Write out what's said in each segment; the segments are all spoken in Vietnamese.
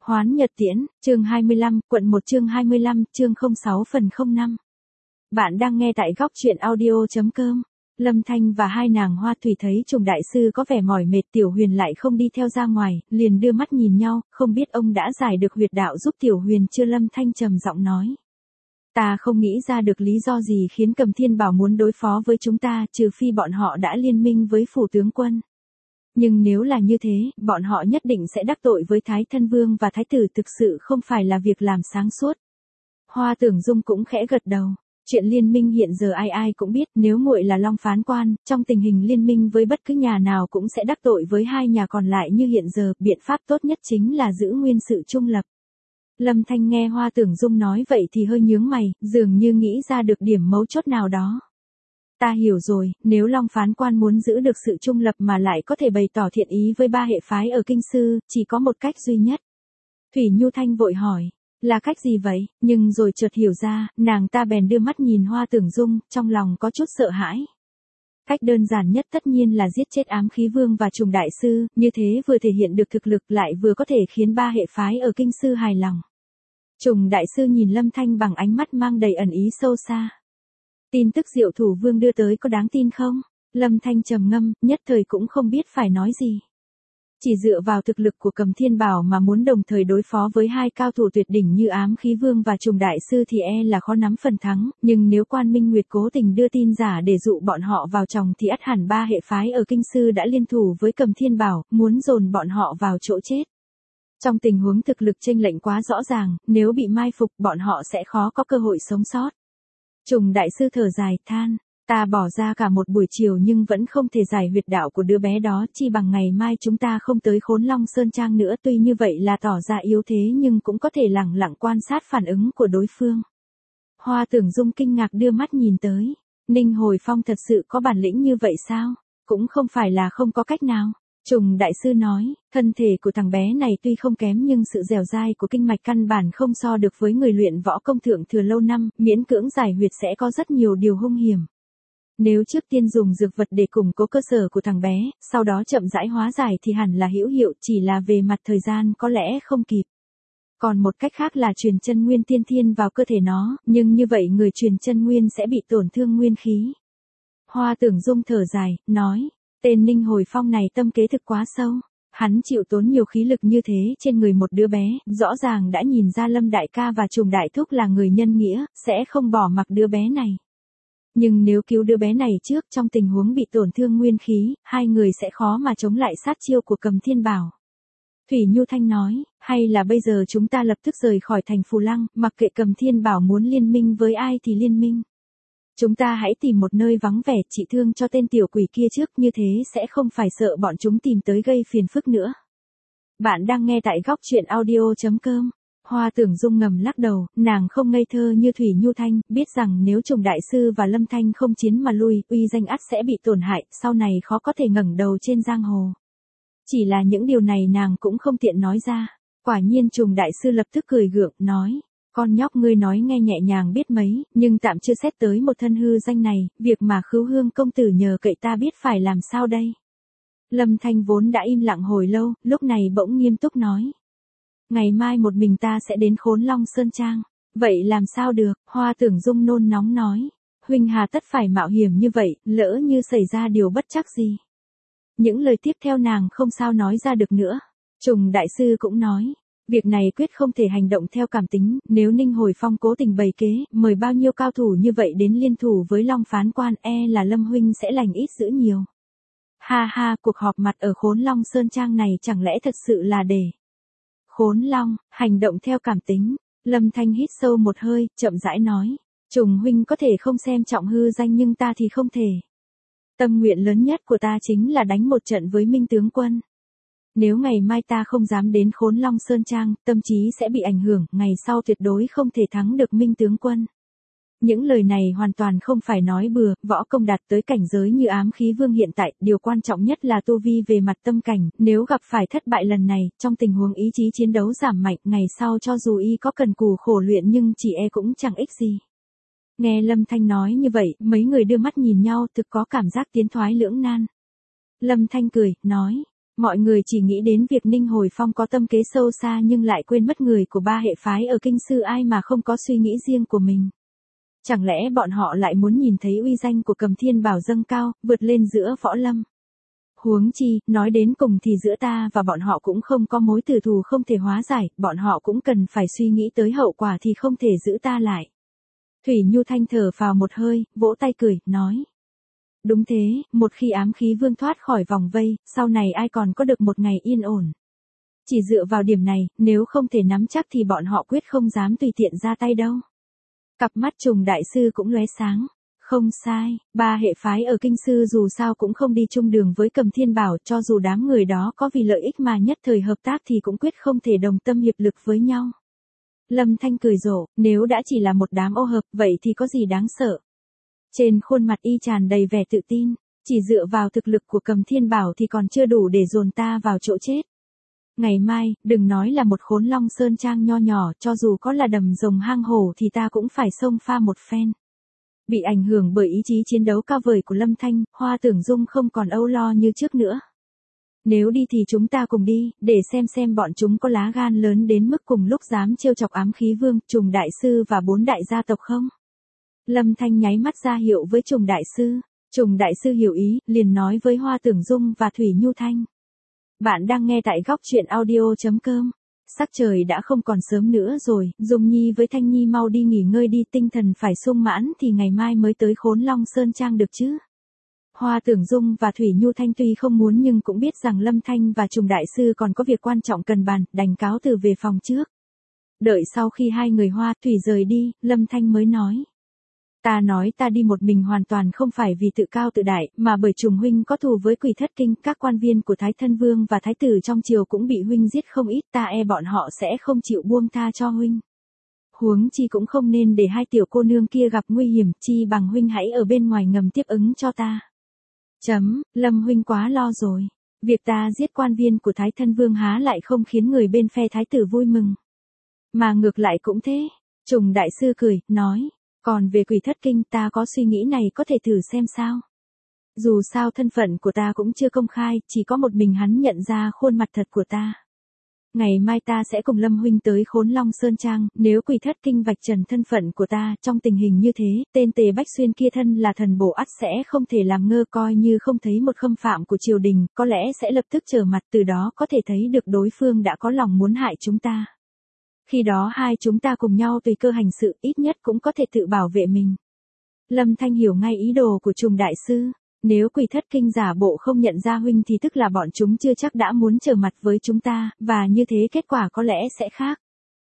Hoán Nhật Tiễn, chương 25, quận 1 chương 25, chương 06 phần 05. Bạn đang nghe tại góc truyện audio.com. Lâm Thanh và hai nàng Hoa Thủy thấy Trùng đại sư có vẻ mỏi mệt, Tiểu Huyền lại không đi theo ra ngoài, liền đưa mắt nhìn nhau, không biết ông đã giải được huyệt đạo giúp Tiểu Huyền chưa. Lâm Thanh trầm giọng nói. Ta không nghĩ ra được lý do gì khiến Cầm Thiên Bảo muốn đối phó với chúng ta, trừ phi bọn họ đã liên minh với phủ tướng quân. Nhưng nếu là như thế, bọn họ nhất định sẽ đắc tội với Thái Thân Vương và Thái Tử, thực sự không phải là việc làm sáng suốt. Hoa Tưởng Dung cũng khẽ gật đầu. Chuyện liên minh hiện giờ ai ai cũng biết, nếu muội là Long Phán Quan, trong tình hình liên minh với bất cứ nhà nào cũng sẽ đắc tội với hai nhà còn lại như hiện giờ, biện pháp tốt nhất chính là giữ nguyên sự trung lập. Lâm Thanh nghe Hoa Tưởng Dung nói vậy thì hơi nhướng mày, dường như nghĩ ra được điểm mấu chốt nào đó. Ta hiểu rồi, nếu Long Phán Quan muốn giữ được sự trung lập mà lại có thể bày tỏ thiện ý với ba hệ phái ở Kinh Sư, chỉ có một cách duy nhất. Thủy Nhu Thanh vội hỏi, là cách gì vậy? Nhưng rồi chợt hiểu ra, nàng ta bèn đưa mắt nhìn Hoa Tưởng Dung, trong lòng có chút sợ hãi. Cách đơn giản nhất tất nhiên là giết chết Ám Khí Vương và Trùng đại sư, như thế vừa thể hiện được thực lực lại vừa có thể khiến ba hệ phái ở Kinh Sư hài lòng. Trùng đại sư nhìn Lâm Thanh bằng ánh mắt mang đầy ẩn ý sâu xa. Tin tức Diệu Thủ Vương đưa tới có đáng tin không? Lâm Thanh trầm ngâm, nhất thời cũng không biết phải nói gì. Chỉ dựa vào thực lực của Cầm Thiên Bảo mà muốn đồng thời đối phó với hai cao thủ tuyệt đỉnh như Ám Khí Vương và Trùng đại sư thì là khó nắm phần thắng, nhưng nếu Quan Minh Nguyệt cố tình đưa tin giả để dụ bọn họ vào chồng thì ắt hẳn ba hệ phái ở Kinh Sư đã liên thủ với Cầm Thiên Bảo, muốn dồn bọn họ vào chỗ chết. Trong tình huống thực lực chênh lệch quá rõ ràng, nếu bị mai phục bọn họ sẽ khó có cơ hội sống sót. Trùng đại sư thở dài, than, ta bỏ ra cả một buổi chiều nhưng vẫn không thể giải huyệt đạo của đứa bé đó, chi bằng ngày mai chúng ta không tới Khốn Long Sơn Trang nữa. Tuy như vậy là tỏ ra yếu thế nhưng cũng có thể lẳng lặng quan sát phản ứng của đối phương. Hoa Tưởng Dung kinh ngạc đưa mắt nhìn tới, Ninh Hồi Phong thật sự có bản lĩnh như vậy sao? Cũng không phải là không có cách nào. Trùng đại sư nói, thân thể của thằng bé này tuy không kém nhưng sự dẻo dai của kinh mạch căn bản không so được với người luyện võ công thượng thừa lâu năm, miễn cưỡng giải huyệt sẽ có rất nhiều điều hung hiểm. Nếu trước tiên dùng dược vật để củng cố cơ sở của thằng bé, sau đó chậm rãi hóa giải thì hẳn là hữu hiệu, chỉ là về mặt thời gian có lẽ không kịp. Còn một cách khác là truyền chân nguyên tiên thiên vào cơ thể nó, nhưng như vậy người truyền chân nguyên sẽ bị tổn thương nguyên khí. Hoa Tưởng Dung thở dài, nói, tên Ninh Hồi Phong này tâm kế thực quá sâu. Hắn chịu tốn nhiều khí lực như thế trên người một đứa bé, rõ ràng đã nhìn ra Lâm đại ca và Trùng đại thúc là người nhân nghĩa, sẽ không bỏ mặc đứa bé này. Nhưng nếu cứu đứa bé này trước trong tình huống bị tổn thương nguyên khí, hai người sẽ khó mà chống lại sát chiêu của Cầm Thiên Bảo. Thủy Nhu Thanh nói, hay là bây giờ chúng ta lập tức rời khỏi thành Phù Lăng, mặc kệ Cầm Thiên Bảo muốn liên minh với ai thì liên minh. Chúng ta hãy tìm một nơi vắng vẻ trị thương cho tên tiểu quỷ kia trước, như thế sẽ không phải sợ bọn chúng tìm tới gây phiền phức nữa. Bạn đang nghe tại góc truyện audio.com. Hoa Tưởng Dung ngầm lắc đầu, nàng không ngây thơ như Thủy Nhu Thanh, biết rằng nếu Trùng đại sư và Lâm Thanh không chiến mà lui, uy danh ắt sẽ bị tổn hại, sau này khó có thể ngẩng đầu trên giang hồ. Chỉ là những điều này nàng cũng không tiện nói ra. Quả nhiên Trùng đại sư lập tức cười gượng, nói, con nhóc ngươi nói nghe nhẹ nhàng biết mấy, nhưng tạm chưa xét tới một thân hư danh này, việc mà Khứu Hương công tử nhờ cậy ta biết phải làm sao đây. Lâm Thanh vốn đã im lặng hồi lâu, lúc này bỗng nghiêm túc nói. Ngày mai một mình ta sẽ đến Khốn Long Sơn Trang. Vậy làm sao được? Hoa Tưởng Dung nôn nóng nói. Huynh hà tất phải mạo hiểm như vậy, lỡ như xảy ra điều bất trắc gì. Những lời tiếp theo nàng không sao nói ra được nữa. Trùng đại sư cũng nói. Việc này quyết không thể hành động theo cảm tính, nếu Ninh Hồi Phong cố tình bày kế, mời bao nhiêu cao thủ như vậy đến liên thủ với Long Phán Quan, là Lâm huynh sẽ lành ít dữ nhiều. Ha ha, cuộc họp mặt ở Khốn Long Sơn Trang này chẳng lẽ thật sự là để Khốn Long, hành động theo cảm tính. Lâm Thanh hít sâu một hơi, chậm rãi nói. Trùng huynh có thể không xem trọng hư danh nhưng ta thì không thể. Tâm nguyện lớn nhất của ta chính là đánh một trận với Minh tướng quân. Nếu ngày mai ta không dám đến Khốn Long Sơn Trang, tâm trí sẽ bị ảnh hưởng, ngày sau tuyệt đối không thể thắng được Minh tướng quân. Những lời này hoàn toàn không phải nói bừa, võ công đạt tới cảnh giới như Ám Khí Vương hiện tại, điều quan trọng nhất là tu vi về mặt tâm cảnh, nếu gặp phải thất bại lần này, trong tình huống ý chí chiến đấu giảm mạnh, ngày sau cho dù y có cần cù khổ luyện nhưng chỉ cũng chẳng ích gì. Nghe Lâm Thanh nói như vậy, mấy người đưa mắt nhìn nhau, thực có cảm giác tiến thoái lưỡng nan. Lâm Thanh cười, nói, Mọi người chỉ nghĩ đến việc Ninh Hồi Phong có tâm kế sâu xa nhưng lại quên mất người của ba hệ phái ở kinh sư ai mà không có suy nghĩ riêng của mình. Chẳng lẽ bọn họ lại muốn nhìn thấy uy danh của Cầm Thiên Bảo dâng cao, vượt lên giữa võ lâm? Huống chi, nói đến cùng thì giữa ta và bọn họ cũng không có mối tử thù không thể hóa giải, bọn họ cũng cần phải suy nghĩ tới hậu quả thì không thể giữ ta lại. Thủy Nhu Thanh thở phào một hơi, vỗ tay cười, nói. Đúng thế, một khi ám khí vương thoát khỏi vòng vây, sau này ai còn có được một ngày yên ổn. Chỉ dựa vào điểm này, nếu không thể nắm chắc thì bọn họ quyết không dám tùy tiện ra tay đâu. Cặp mắt Trùng đại sư cũng lóe sáng. Không sai, ba hệ phái ở kinh sư dù sao cũng không đi chung đường với Cầm Thiên Bảo, cho dù đám người đó có vì lợi ích mà nhất thời hợp tác thì cũng quyết không thể đồng tâm hiệp lực với nhau. Lâm Thanh cười rộ, nếu đã chỉ là một đám ô hợp, vậy thì có gì đáng sợ. Trên khuôn mặt y tràn đầy vẻ tự tin, chỉ dựa vào thực lực của Cầm Thiên Bảo thì còn chưa đủ để dồn ta vào chỗ chết. Ngày mai, đừng nói là một Khốn Long Sơn Trang nho nhỏ, cho dù có là đầm rồng hang hổ thì ta cũng phải xông pha một phen. Bị ảnh hưởng bởi ý chí chiến đấu cao vời của Lâm Thanh, Hoa Tưởng Dung không còn âu lo như trước nữa. Nếu đi thì chúng ta cùng đi, để xem bọn chúng có lá gan lớn đến mức cùng lúc dám trêu chọc ám khí vương, Trùng đại sư và 4 đại gia tộc không? Lâm Thanh nháy mắt ra hiệu với Trùng đại sư. Trùng đại sư hiểu ý, liền nói với Hoa Tưởng Dung và Thủy Nhu Thanh. Bạn đang nghe tại góc truyện audio.com. Sắc trời đã không còn sớm nữa rồi, Dung Nhi với Thanh Nhi mau đi nghỉ ngơi đi, tinh thần phải sung mãn thì ngày mai mới tới Khốn Long Sơn Trang được chứ. Hoa Tưởng Dung và Thủy Nhu Thanh tuy không muốn nhưng cũng biết rằng Lâm Thanh và Trùng đại sư còn có việc quan trọng cần bàn, đành cáo từ về phòng trước. Đợi sau khi hai người Hoa Thủy rời đi, Lâm Thanh mới nói. Ta nói ta đi một mình hoàn toàn không phải vì tự cao tự đại, mà bởi Trùng huynh có thù với Quỷ Thất Kinh, các quan viên của Thái Thân Vương và Thái Tử trong triều cũng bị huynh giết không ít, ta e bọn họ sẽ không chịu buông tha cho huynh. Huống chi cũng không nên để hai tiểu cô nương kia gặp nguy hiểm, chi bằng huynh hãy ở bên ngoài ngầm tiếp ứng cho ta. Lâm huynh quá lo rồi. Việc ta giết quan viên của Thái Thân Vương há lại không khiến người bên phe Thái Tử vui mừng. Mà ngược lại cũng thế. Trùng đại sư cười, nói. Còn về Quỷ Thất Kinh ta có suy nghĩ này có thể thử xem sao. Dù sao thân phận của ta cũng chưa công khai, chỉ có một mình hắn nhận ra khuôn mặt thật của ta. Ngày mai ta sẽ cùng Lâm huynh tới Khốn Long Sơn Trang, nếu Quỷ Thất Kinh vạch trần thân phận của ta, trong tình hình như thế, tên Tề Bách Xuyên kia thân là thần bổ ắt sẽ không thể làm ngơ, coi như không thấy một khâm phạm của triều đình, có lẽ sẽ lập tức trở mặt, từ đó có thể thấy được đối phương đã có lòng muốn hại chúng ta. Khi đó hai chúng ta cùng nhau tùy cơ hành sự, ít nhất cũng có thể tự bảo vệ mình. Lâm Thanh hiểu ngay ý đồ của Trùng đại sư. Nếu Quỷ Thất Kinh giả bộ không nhận ra huynh thì tức là bọn chúng chưa chắc đã muốn trở mặt với chúng ta, và như thế kết quả có lẽ sẽ khác.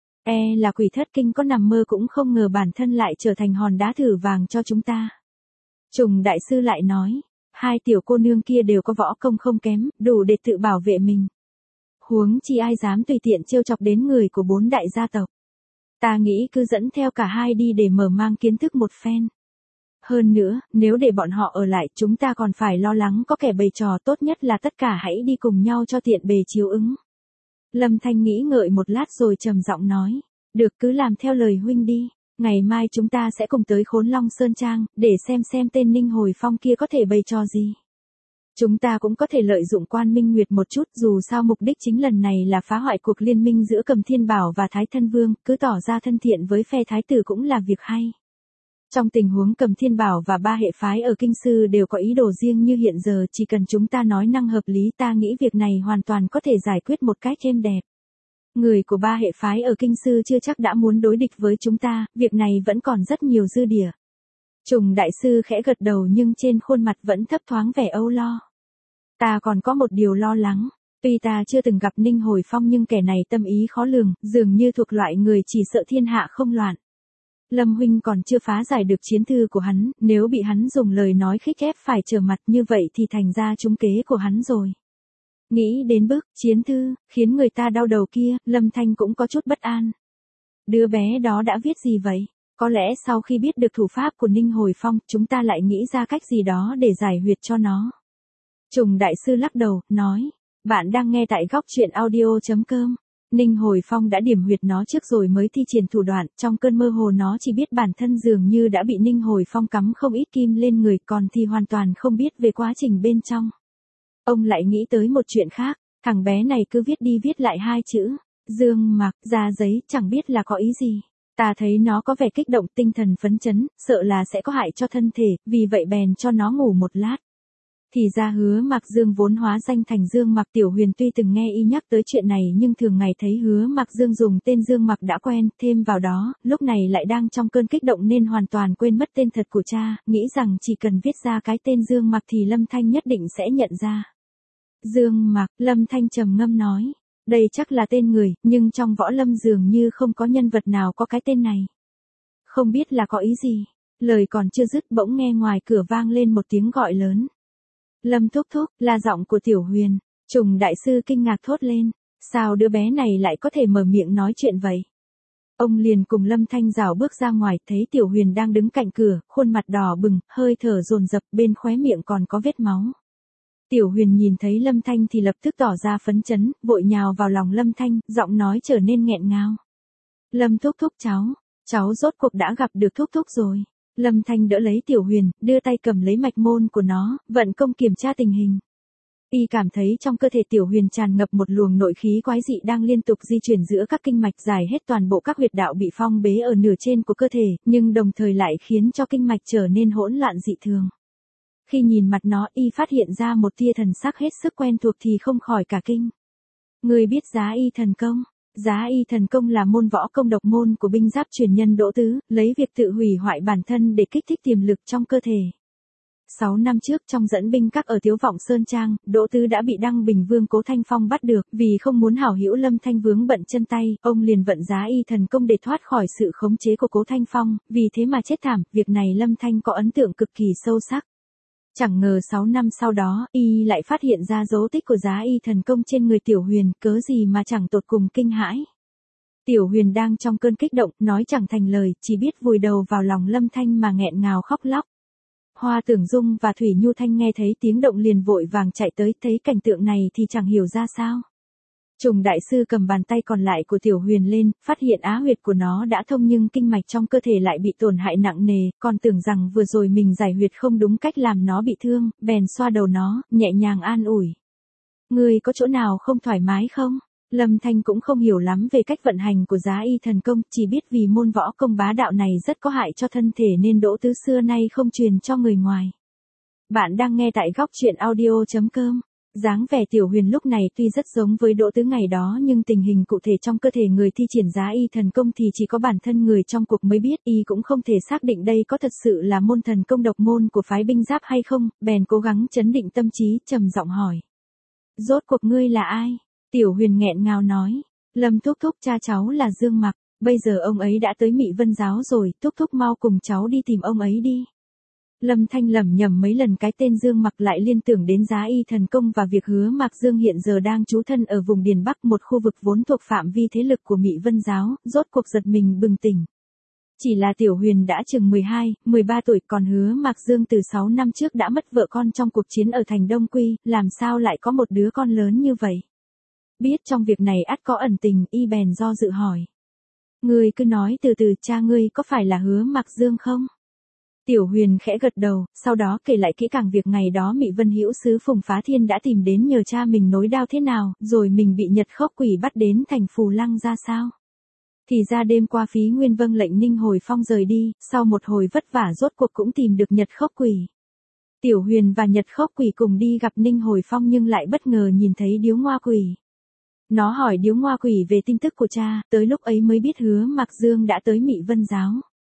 Là Quỷ Thất Kinh có nằm mơ cũng không ngờ bản thân lại trở thành hòn đá thử vàng cho chúng ta. Trùng đại sư lại nói, hai tiểu cô nương kia đều có võ công không kém, đủ để tự bảo vệ mình. Huống chi ai dám tùy tiện trêu chọc đến người của 4 đại gia tộc. Ta nghĩ cứ dẫn theo cả hai đi để mở mang kiến thức một phen. Hơn nữa, nếu để bọn họ ở lại, chúng ta còn phải lo lắng có kẻ bày trò, tốt nhất là tất cả hãy đi cùng nhau cho tiện bề chiếu ứng. Lâm Thanh nghĩ ngợi một lát rồi trầm giọng nói, được, cứ làm theo lời huynh đi, ngày mai chúng ta sẽ cùng tới Khốn Long Sơn Trang, để xem tên Ninh Hồi Phong kia có thể bày trò gì. Chúng ta cũng có thể lợi dụng Quan Minh Nguyệt một chút, dù sao mục đích chính lần này là phá hoại cuộc liên minh giữa Cầm Thiên Bảo và Thái Thân Vương, cứ tỏ ra thân thiện với phe Thái Tử cũng là việc hay. Trong tình huống Cầm Thiên Bảo và ba hệ phái ở kinh sư đều có ý đồ riêng như hiện giờ, chỉ cần chúng ta nói năng hợp lý, ta nghĩ việc này hoàn toàn có thể giải quyết một cách êm đẹp. Người của ba hệ phái ở kinh sư chưa chắc đã muốn đối địch với chúng ta, việc này vẫn còn rất nhiều dư địa. Trùng đại sư khẽ gật đầu nhưng trên khuôn mặt vẫn thấp thoáng vẻ âu lo. Ta còn có một điều lo lắng. Tuy ta chưa từng gặp Ninh Hồi Phong nhưng kẻ này tâm ý khó lường, dường như thuộc loại người chỉ sợ thiên hạ không loạn. Lâm huynh còn chưa phá giải được chiến thư của hắn, nếu bị hắn dùng lời nói khích ép phải trở mặt như vậy thì thành ra trúng kế của hắn rồi. Nghĩ đến bức chiến thư, khiến người ta đau đầu kia, Lâm Thanh cũng có chút bất an. Đứa bé đó đã viết gì vậy? Có lẽ sau khi biết được thủ pháp của Ninh Hồi Phong, chúng ta lại nghĩ ra cách gì đó để giải huyệt cho nó. Trùng đại sư lắc đầu, nói, bạn đang nghe tại góc truyện audio.com. Ninh Hồi Phong đã điểm huyệt nó trước rồi mới thi triển thủ đoạn, trong cơn mơ hồ nó chỉ biết bản thân dường như đã bị Ninh Hồi Phong cắm không ít kim lên người, còn thì hoàn toàn không biết về quá trình bên trong. Ông lại nghĩ tới một chuyện khác, thằng bé này cứ viết đi viết lại hai chữ, Dương Mặc, ra giấy chẳng biết là có ý gì. Ta thấy nó có vẻ kích động tinh thần phấn chấn, sợ là sẽ có hại cho thân thể, vì vậy bèn cho nó ngủ một lát. Thì ra Hứa Mặc Dương vốn hóa danh thành Dương Mặc. Tiểu Huyền tuy từng nghe y nhắc tới chuyện này nhưng thường ngày thấy Hứa Mặc Dương dùng tên Dương Mặc đã quen, thêm vào đó, lúc này lại đang trong cơn kích động nên hoàn toàn quên mất tên thật của cha, nghĩ rằng chỉ cần viết ra cái tên Dương Mặc thì Lâm Thanh nhất định sẽ nhận ra. Dương Mặc, Lâm Thanh trầm ngâm nói, đây chắc là tên người, nhưng trong võ lâm dường như không có nhân vật nào có cái tên này. Không biết là có ý gì. Lời còn chưa dứt bỗng nghe ngoài cửa vang lên một tiếng gọi lớn. Lâm thúc thúc, là giọng của Tiểu Huyền. Trùng đại sư kinh ngạc thốt lên, sao đứa bé này lại có thể mở miệng nói chuyện vậy? Ông liền cùng Lâm Thanh rảo bước ra ngoài, thấy Tiểu Huyền đang đứng cạnh cửa, khuôn mặt đỏ bừng, hơi thở dồn dập, bên khóe miệng còn có vết máu. Tiểu Huyền nhìn thấy Lâm Thanh thì lập tức tỏ ra phấn chấn, vội nhào vào lòng Lâm Thanh, giọng nói trở nên nghẹn ngào. Lâm thúc thúc cháu rốt cuộc đã gặp được thúc thúc rồi. Lâm Thanh đỡ lấy Tiểu Huyền, đưa tay cầm lấy mạch môn của nó, vận công kiểm tra tình hình. Y cảm thấy trong cơ thể Tiểu Huyền tràn ngập một luồng nội khí quái dị đang liên tục di chuyển giữa các kinh mạch giải hết toàn bộ các huyệt đạo bị phong bế ở nửa trên của cơ thể, nhưng đồng thời lại khiến cho kinh mạch trở nên hỗn loạn dị thường. Khi nhìn mặt nó, y phát hiện ra một tia thần sắc hết sức quen thuộc thì không khỏi cả kinh. Người biết Giá Y Thần Công? Giá Y Thần Công là môn võ công độc môn của binh giáp truyền nhân Đỗ Tứ, lấy việc tự hủy hoại bản thân để kích thích tiềm lực trong cơ thể. 6 năm trước trong dẫn binh các ở Tiếu Vọng Sơn Trang, Đỗ Tứ đã bị Đăng Bình Vương Cố Thanh Phong bắt được, vì không muốn hảo hữu Lâm Thanh vướng bận chân tay, ông liền vận Giá Y Thần Công để thoát khỏi sự khống chế của Cố Thanh Phong, vì thế mà chết thảm, việc này Lâm Thanh có ấn tượng cực kỳ sâu sắc. Chẳng ngờ 6 năm sau đó, y lại phát hiện ra dấu tích của Giá Y Thần Công trên người Tiểu Huyền, cớ gì mà chẳng tột cùng kinh hãi. Tiểu Huyền đang trong cơn kích động, nói chẳng thành lời, chỉ biết vùi đầu vào lòng Lâm Thanh mà nghẹn ngào khóc lóc. Hoa Tưởng Dung và Thủy Nhu Thanh nghe thấy tiếng động liền vội vàng chạy tới, thấy cảnh tượng này thì chẳng hiểu ra sao. Trùng đại sư cầm bàn tay còn lại của Tiểu Huyền lên, phát hiện á huyệt của nó đã thông nhưng kinh mạch trong cơ thể lại bị tổn hại nặng nề, còn tưởng rằng vừa rồi mình giải huyệt không đúng cách làm nó bị thương, bèn xoa đầu nó, nhẹ nhàng an ủi. Người có chỗ nào không thoải mái không? Lâm Thanh cũng không hiểu lắm về cách vận hành của Giá Y Thần Công, chỉ biết vì môn võ công bá đạo này rất có hại cho thân thể nên Đỗ Tứ xưa nay không truyền cho người ngoài. Bạn đang nghe tại góc truyện audio.com. Dáng vẻ Tiểu Huyền lúc này tuy rất giống với Đỗ Tứ ngày đó nhưng tình hình cụ thể trong cơ thể người thi triển Giá Y Thần Công thì chỉ có bản thân người trong cuộc mới biết, y cũng không thể xác định đây có thật sự là môn thần công độc môn của phái binh giáp hay không, bèn cố gắng trấn định tâm trí, trầm giọng hỏi. Rốt cuộc ngươi là ai? Tiểu Huyền nghẹn ngào nói. Lâm thúc thúc, cha cháu là Dương Mặc, bây giờ ông ấy đã tới Mị Vân Giáo rồi, thúc thúc mau cùng cháu đi tìm ông ấy đi. Lâm Thanh lẩm nhẩm mấy lần cái tên Dương Mặc lại liên tưởng đến Giá Y Thần Công và việc Hứa Mặc Dương hiện giờ đang trú thân ở vùng Điền Bắc, một khu vực vốn thuộc phạm vi thế lực của Mị Vân Giáo, rốt cuộc giật mình bừng tỉnh. Chỉ là Tiểu Huyền đã chừng 12, 13 tuổi, còn Hứa Mặc Dương từ 6 năm trước đã mất vợ con trong cuộc chiến ở thành Đông Quy, làm sao lại có một đứa con lớn như vậy? Biết trong việc này ắt có ẩn tình, y bèn do dự hỏi. Ngươi cứ nói từ từ, cha ngươi có phải là Hứa Mặc Dương không? Tiểu Huyền khẽ gật đầu, sau đó kể lại kỹ càng việc ngày đó Mị Vân Hữu sứ Phùng Phá Thiên đã tìm đến nhờ cha mình nối đao thế nào, rồi mình bị Nhật Khốc Quỷ bắt đến thành Phù Lăng ra sao. Thì ra đêm qua Phí Nguyên vâng lệnh Ninh Hồi Phong rời đi, sau một hồi vất vả rốt cuộc cũng tìm được Nhật Khốc Quỷ. Tiểu Huyền và Nhật Khốc Quỷ cùng đi gặp Ninh Hồi Phong nhưng lại bất ngờ nhìn thấy Điếu Ngoa Quỷ. Nó hỏi Điếu Ngoa Quỷ về tin tức của cha, tới lúc ấy mới biết Hứa Mặc Dương đã tới Mị Vân Giáo.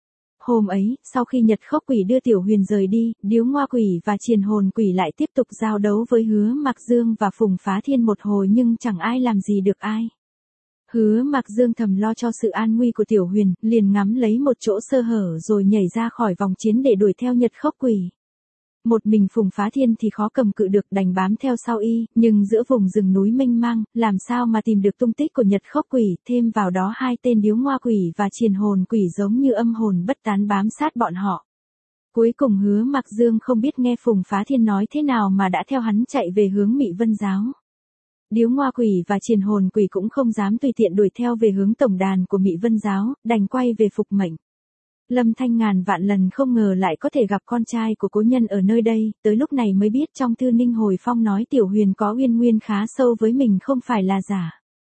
Hôm ấy, sau khi Nhật Khốc Quỷ đưa Tiểu Huyền rời đi, Điếu Ngoa Quỷ và Triền Hồn Quỷ lại tiếp tục giao đấu với Hứa Mặc Dương và Phùng Phá Thiên một hồi nhưng chẳng ai làm gì được ai. Hứa Mặc Dương thầm lo cho sự an nguy của Tiểu Huyền, liền ngắm lấy một chỗ sơ hở rồi nhảy ra khỏi vòng chiến để đuổi theo Nhật Khốc Quỷ. Một mình Phùng Phá Thiên thì khó cầm cự được, đành bám theo sau y, nhưng giữa vùng rừng núi mênh mang, làm sao mà tìm được tung tích của Nhật Khốc Quỷ, thêm vào đó hai tên Điếu Ngoa Quỷ và Triền Hồn Quỷ giống như âm hồn bất tán bám sát bọn họ. Cuối cùng Hứa Mặc Dương không biết nghe Phùng Phá Thiên nói thế nào mà đã theo hắn chạy về hướng Mị Vân Giáo. Điếu Ngoa Quỷ và Triền Hồn Quỷ cũng không dám tùy tiện đuổi theo về hướng tổng đàn của Mị Vân Giáo, đành quay về phục mệnh. Lâm Thanh ngàn vạn lần không ngờ lại có thể gặp con trai của cố nhân ở nơi đây, tới lúc này mới biết trong thư Ninh Hồi Phong nói Tiểu Huyền có uyên nguyên khá sâu với mình không phải là giả.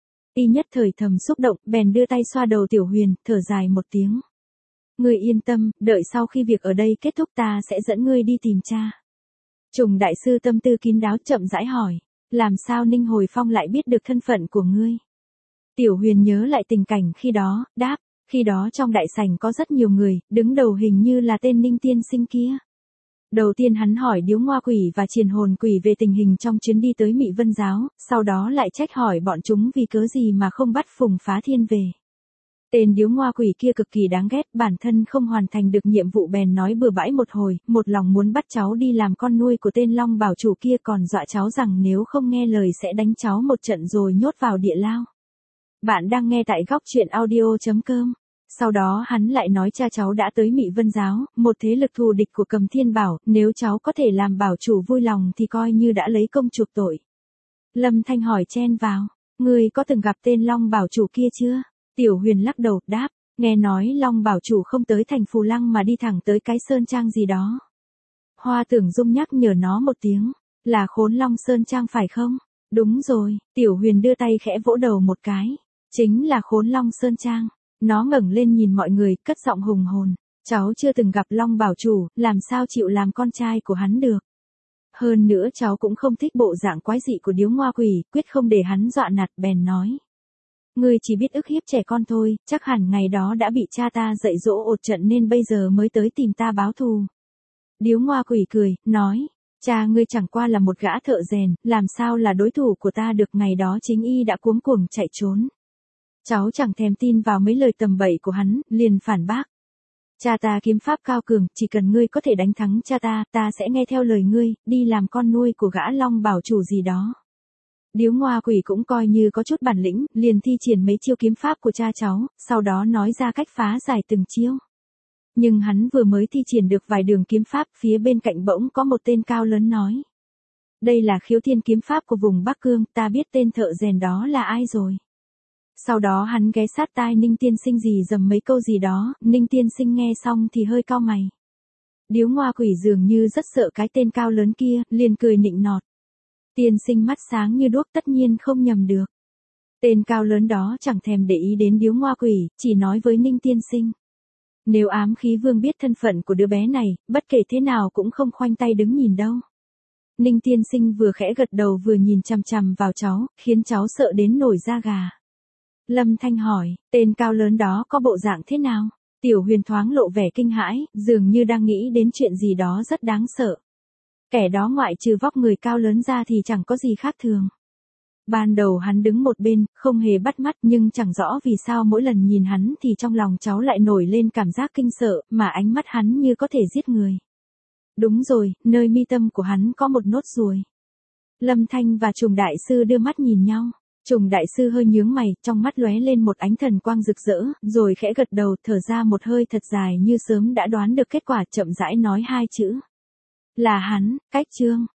Y nhất thời thầm xúc động, bèn đưa tay xoa đầu Tiểu Huyền, thở dài một tiếng. Ngươi yên tâm, đợi sau khi việc ở đây kết thúc ta sẽ dẫn ngươi đi tìm cha. Trùng đại sư tâm tư kín đáo chậm rãi hỏi, làm sao Ninh Hồi Phong lại biết được thân phận của ngươi? Tiểu Huyền nhớ lại tình cảnh khi đó, đáp, khi đó trong đại sảnh có rất nhiều người, đứng đầu hình như là tên Ninh tiên sinh kia. Đầu tiên hắn hỏi Điếu Ngoa Quỷ và Triền Hồn Quỷ về tình hình trong chuyến đi tới Mị Vân Giáo, sau đó lại trách hỏi bọn chúng vì cớ gì mà không bắt Phùng Phá Thiên về. Tên Điếu Ngoa Quỷ kia cực kỳ đáng ghét, bản thân không hoàn thành được nhiệm vụ bèn nói bừa bãi một hồi, một lòng muốn bắt cháu đi làm con nuôi của tên Long Bảo Chủ kia, còn dọa cháu rằng nếu không nghe lời sẽ đánh cháu một trận rồi nhốt vào địa lao. Bạn đang nghe tại góc truyện audio.com. Sau đó hắn lại nói cha cháu đã tới Mị Vân Giáo, một thế lực thù địch của Cầm Thiên Bảo, nếu cháu có thể làm bảo chủ vui lòng thì coi như đã lấy công chuộc tội. Lâm Thanh hỏi chen vào, ngươi có từng gặp tên Long Bảo Chủ kia chưa? Tiểu Huyền lắc đầu, đáp, nghe nói Long Bảo Chủ không tới thành Phù Lăng mà đi thẳng tới cái Sơn Trang gì đó. Hoa Tưởng Dung nhắc nhở nó một tiếng, là Khốn Long Sơn Trang phải không? Đúng rồi, Tiểu Huyền đưa tay khẽ vỗ đầu một cái, chính là Khốn Long Sơn Trang. Nó ngẩng lên nhìn mọi người, cất giọng hùng hồn, cháu chưa từng gặp Long Bảo Chủ, làm sao chịu làm con trai của hắn được. Hơn nữa cháu cũng không thích bộ dạng quái dị của Điếu Ngoa Quỷ, quyết không để hắn dọa nạt, bèn nói. Ngươi chỉ biết ức hiếp trẻ con thôi, chắc hẳn ngày đó đã bị cha ta dạy dỗ ột trận nên bây giờ mới tới tìm ta báo thù. Điếu Ngoa Quỷ cười, nói, cha ngươi chẳng qua là một gã thợ rèn, làm sao là đối thủ của ta được, ngày đó chính y đã cuống cuồng chạy trốn. Cháu chẳng thèm tin vào mấy lời tầm bậy của hắn, liền phản bác. Cha ta kiếm pháp cao cường, chỉ cần ngươi có thể đánh thắng cha ta sẽ nghe theo lời ngươi, đi làm con nuôi của gã Long Bảo Chủ gì đó. Điếu Ngoa Quỷ cũng coi như có chút bản lĩnh, liền thi triển mấy chiêu kiếm pháp của cha cháu, sau đó nói ra cách phá giải từng chiêu. Nhưng hắn vừa mới thi triển được vài đường kiếm pháp, phía bên cạnh bỗng có một tên cao lớn nói. Đây là Khiếu Thiên kiếm pháp của vùng Bắc Cương, ta biết tên thợ rèn đó là ai rồi. Sau đó hắn ghé sát tai Ninh tiên sinh gì dầm mấy câu gì đó, Ninh tiên sinh nghe xong thì hơi cau mày. Điếu Ngoa Quỷ dường như rất sợ cái tên cao lớn kia, liền cười nịnh nọt. Tiên sinh mắt sáng như đuốc, tất nhiên không nhầm được. Tên cao lớn đó chẳng thèm để ý đến Điếu Ngoa Quỷ, chỉ nói với Ninh tiên sinh. Nếu Ám Khí Vương biết thân phận của đứa bé này, bất kể thế nào cũng không khoanh tay đứng nhìn đâu. Ninh tiên sinh vừa khẽ gật đầu vừa nhìn chằm chằm vào cháu, khiến cháu sợ đến nổi da gà. Lâm Thanh hỏi, tên cao lớn đó có bộ dạng thế nào? Tiểu Huyền thoáng lộ vẻ kinh hãi, dường như đang nghĩ đến chuyện gì đó rất đáng sợ. Kẻ đó ngoại trừ vóc người cao lớn ra thì chẳng có gì khác thường. Ban đầu hắn đứng một bên, không hề bắt mắt, nhưng chẳng rõ vì sao mỗi lần nhìn hắn thì trong lòng cháu lại nổi lên cảm giác kinh sợ, mà ánh mắt hắn như có thể giết người. Đúng rồi, nơi mi tâm của hắn có một nốt ruồi. Lâm Thanh và Trùng đại sư đưa mắt nhìn nhau. Trùng đại sư hơi nhướng mày, trong mắt lóe lên một ánh thần quang rực rỡ, rồi khẽ gật đầu, thở ra một hơi thật dài như sớm đã đoán được kết quả, chậm rãi nói hai chữ. Là hắn, Cách Trương.